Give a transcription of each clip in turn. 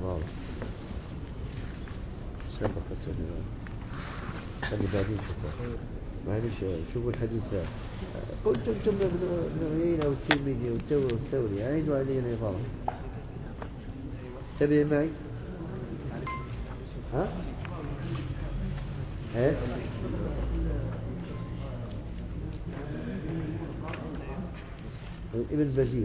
واضح. سبقت خلي بعدين تقرأ. معلش شوفوا الحديث هذا. قلتم ثم ابن عيينة والترمذي والثوري أعيدوا علينا العبارة. تبين معي؟ ها؟ إيه؟ ابن بزير.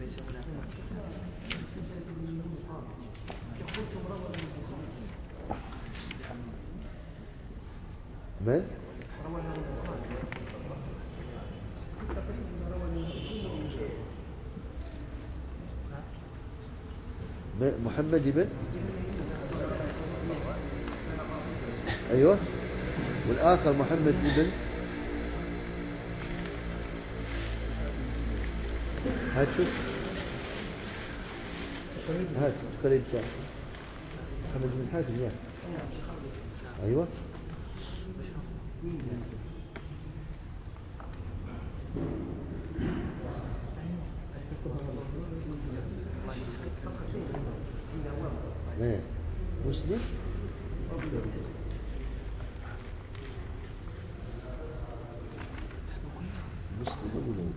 من؟ محمد بن أيوة، والآخر محمد بن هات شوف هات قريب شاء محمد بن حاتم يا أيوة ايه مسلم مسلم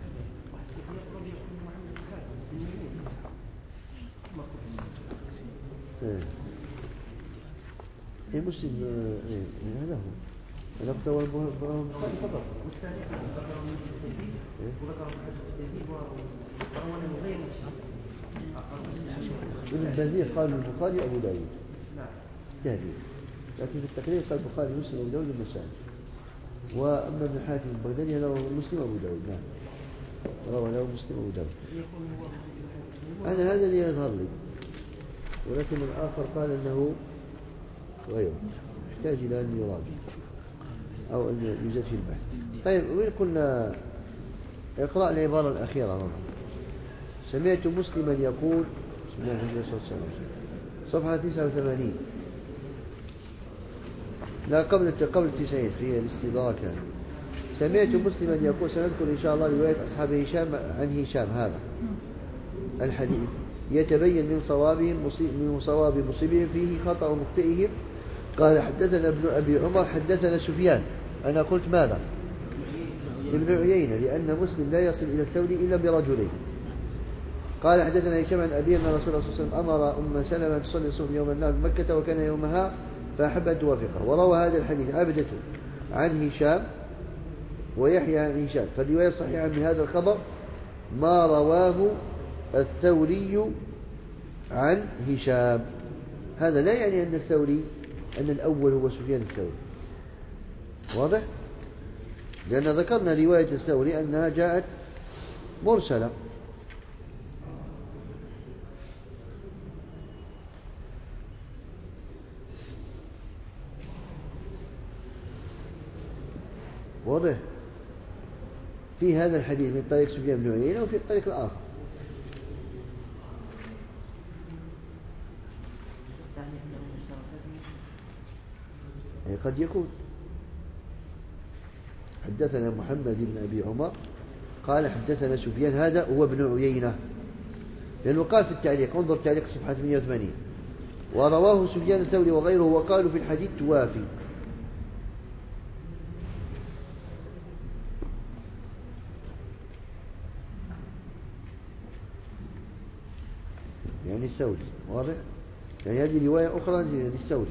ايه مسلم ايه هذا هو الأبطى والبراهم فقط ابن بزير قال البخاري أبو داود تهديد، لكن في التقرير قال البخاري مسلم أبو داود والنسائي. وأما ابن حاتم البغدادي له مسلم أبو داود. نعم روى له مسلم أبو داود. أنا هذا اللي يظهر لي، ولكن الآخر قال أنه غيره يحتاج إلى أن يراجع أو أن يوجد في البحث. طيب وين قلنا اقرأ العبارة الأخيرة. سمعت مسلما يقول بسم الله الرحمن الرحيم صفحة 89 لا قبل 90 في الاستدراك. سمعت مسلما يقول سنذكر إن شاء الله رواية أصحاب هشام عن هشام هذا الحديث يتبين من صواب مصيبهم فيه خطأ مخطئهم. قال حدثنا ابن أبي عمر حدثنا سفيان. أنا قلت ماذا؟ ابن عيينة، لأن مسلم لا يصل إلى الثوري إلا برجلين. قال حدثنا هشام عن أبي أن رسول الله صلى الله عليه وسلم أمر أم سلمة أن تصلي الصبح يوم النار بمكة وكان يومها فأحب أن توافقه. وروى هذا الحديث عبدة عن هشام ويحيى عن هشام. فالرواية الصحيحة من هذا الخبر ما رواه الثوري عن هشام. هذا لا يعني أن الثوري أن الأول هو سفيان الثوري، واضح؟ لأن ذكرنا رواية الثوري أنها جاءت مرسلة. واضح؟ في هذا الحديث من طريق سفيان بن عيينة وفي الطريق الآخر. قد يكون حدثنا محمد بن أبي عمر قال حدثنا سفيان هذا هو ابن عيينة، لأنه قال في التعليق انظر تعليق صفحة 88 ورواه سفيان الثوري وغيره وقالوا في الحديث توافي. يعني الثوري، واضح؟ يعني هذه رواية أخرى للثوري.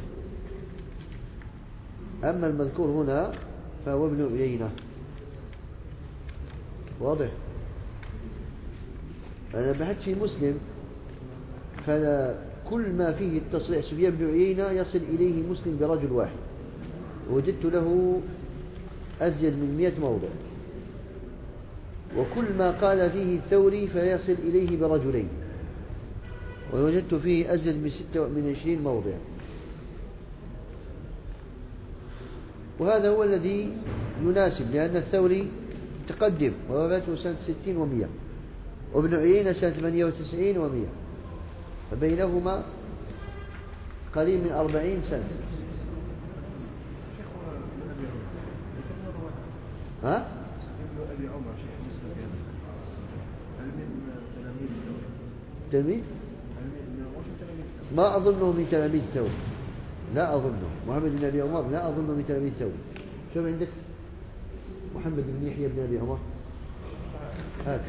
أما المذكور هنا فهو ابن عيينة، واضح؟ أنا بحثت في مسلم فكل ما فيه التصريح سفيان بن عيينة يصل إليه مسلم برجل واحد، وجدت له أزيد من 100 موضع. وكل ما قال فيه الثوري فيصل إليه برجلين، ووجدت فيه أزيد من 20 موضع. وهذا هو الذي يناسب، لأن الثوري تقدم ووفاته سنة 60 و100 وابن عيينة سنة 98 و100، فبينهما قريب من 40 سنة. ها؟ تلميذ؟ ما أظنه من تلاميذ الثوري، لا أظنه. محمد بن أبي عمر لا أظنه من تلاميذ الثوري. شوف عندك محمد بن يحيى بن أبي عمر، هذا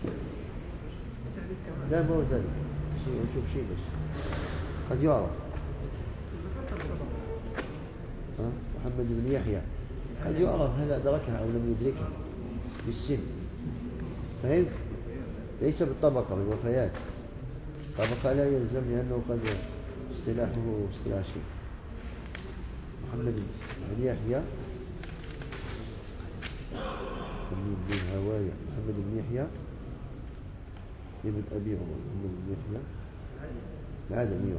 لا ما هو ذلك شيء، نشوف شيء بس قد يعرف. محمد بن يحيى قد يعرف هل أدركها أو لم يدركها بالسن، فهمت؟ ليس بالطبقة بالوفيات، طبقة لا يلزم لأنه قد اصطلاحه اصطلاح شيء. محمد بن يحيى بن هواية، محمد بن يحيى ابن أبي عمر، محمد بن يحيى العدني.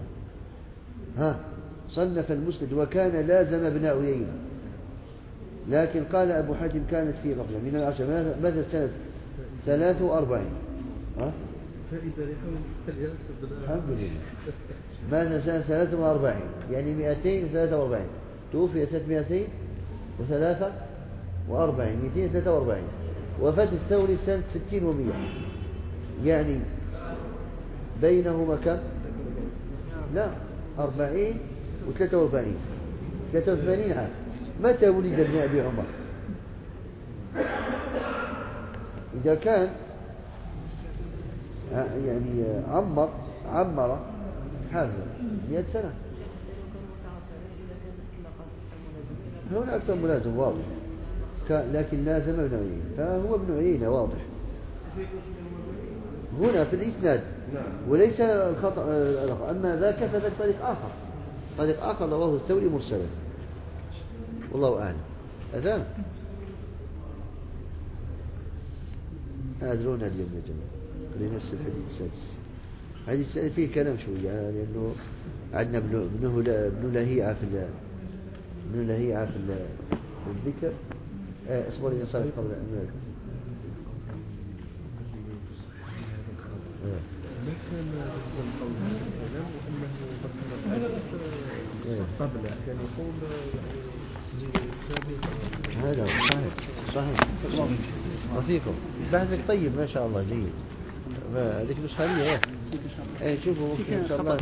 صنف المسند وكان لازم ابن عيينة، لكن قال أبو حاتم كانت فيه غفلة من العشرة. ماذا سنة 43؟ الحمد لله. ماذا سنة 43 يعني 243، توفي سنة 243 243. وفاة الثوري سنة 60 و100، يعني بينهما كم؟ لا 40 و43، 83 عام. متى ولد ابن أبي عمر؟ إذا كان يعني عمر حاجة 100 سنة، هنا أكثر ملازم واضح، لكن لازم ابن عيينة، فهو ابن عيينة واضح هنا في الإسناد وليس الخطأ. أما ذاك فذاك طريق آخر رواه الثوري مرسلا، والله أعلم. أذان أذرونا اليوم يا جماعة لنفس الحديث السادس. الحديث السادس فيه كلام شوية، لأنه عندنا ابن لهيعة في الذكر. اصبر لي صار قبل أن لكن القول وأنه قبل كان يقول هذا صحيح رفيقه بحثك طيب ما شاء الله جيد. هذيك نسخة لي شوفوا ان شاء الله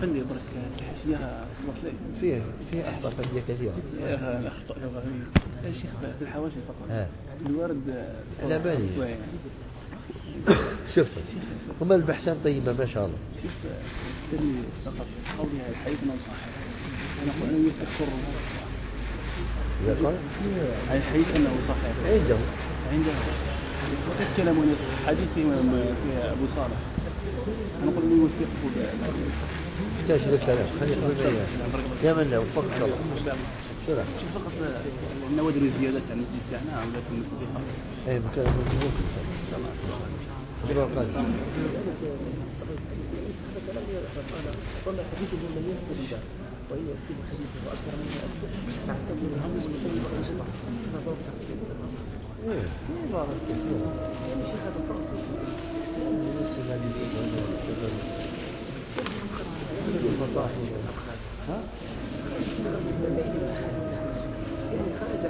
فيه أخطاء فنية كثيرة. أخطاء لغوية يا شيخ في الحواشي فقط الورد لا بالي. شوف هما البحثان طيبة ما شاء الله. شوف سري فقط قولها حديثنا صحيح، أنا أقول أنه يذكر إذا قال الحديث أنه صحيح عنده وتتكلم عن حديث في أبو صالح، أنا أقول أنه يوثقه. يحتاج لكلام خلينا يا من لو فكر شو فقط نودر الزيادات عن الزيت تاعنا أو لكن نفضيها أي مكان ممكن قال قلنا حديث ابن مليون كذبا وهي يكتب حديثه وأكثر منه أكثر تعتبر الهم والكذب والإصلاح نظر تحقيق الأصل. عبارة كثيرة يعني شيخ هذا الفرص يعني خارج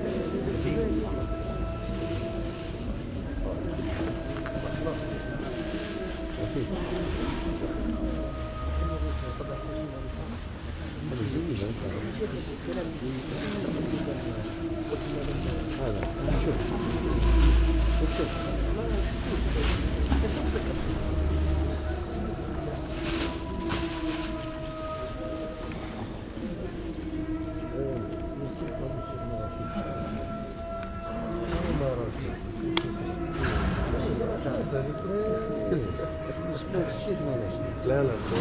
لا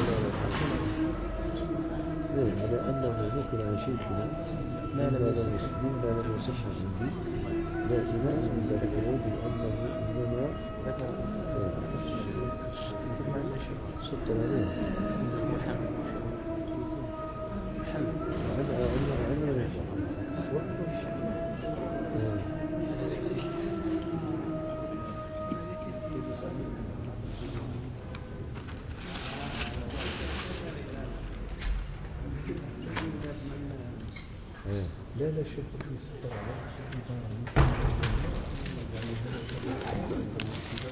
على أنه نقل عن شيخنا مما لم يصح عندي لا اعتماد من ذلك العلم بأنه إنما صدت عليه عندما نحن لا شيخ في